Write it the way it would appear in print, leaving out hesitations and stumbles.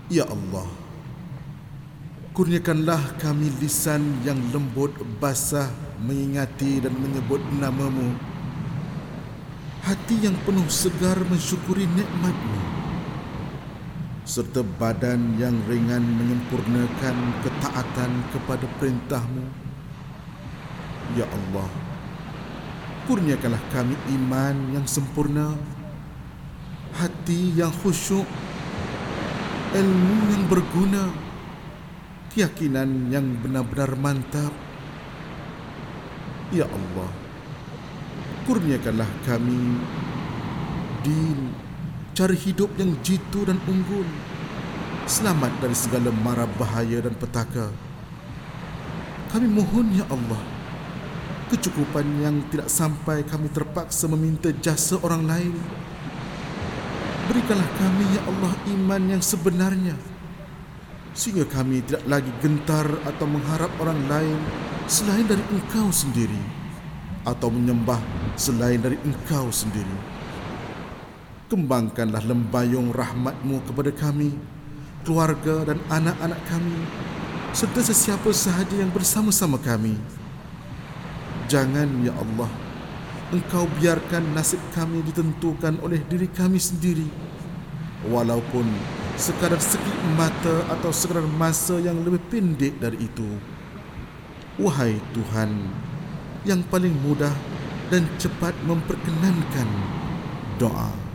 Ya Allah, kurniakanlah kami lisan yang lembut basah mengingati dan menyebut nama-Mu, hati yang penuh segar mensyukuri nikmat-Mu, serta badan yang ringan menyempurnakan ketaatan kepada perintah-Mu. Ya Allah, kurniakanlah kami iman yang sempurna, hati yang khusyuk, ilmu yang berguna, keyakinan yang benar-benar mantap. Ya Allah, kurniakanlah kami din, cara hidup yang jitu dan unggul, selamat dari segala mara bahaya dan petaka. Kami mohon, Ya Allah, kecukupan yang tidak sampai kami terpaksa meminta jasa orang lain. Berikanlah kami, Ya Allah, iman yang sebenarnya, sehingga kami tidak lagi gentar atau mengharap orang lain selain dari Engkau sendiri, atau menyembah selain dari Engkau sendiri. Kembangkanlah lembayung rahmat-Mu kepada kami, keluarga dan anak-anak kami, serta sesiapa sahaja yang bersama-sama kami. Jangan, Ya Allah, Engkau biarkan nasib kami ditentukan oleh diri kami sendiri, walaupun sekadar sekelip mata atau sekadar masa yang lebih pendek dari itu. Wahai Tuhan yang paling mudah dan cepat memperkenankan doa.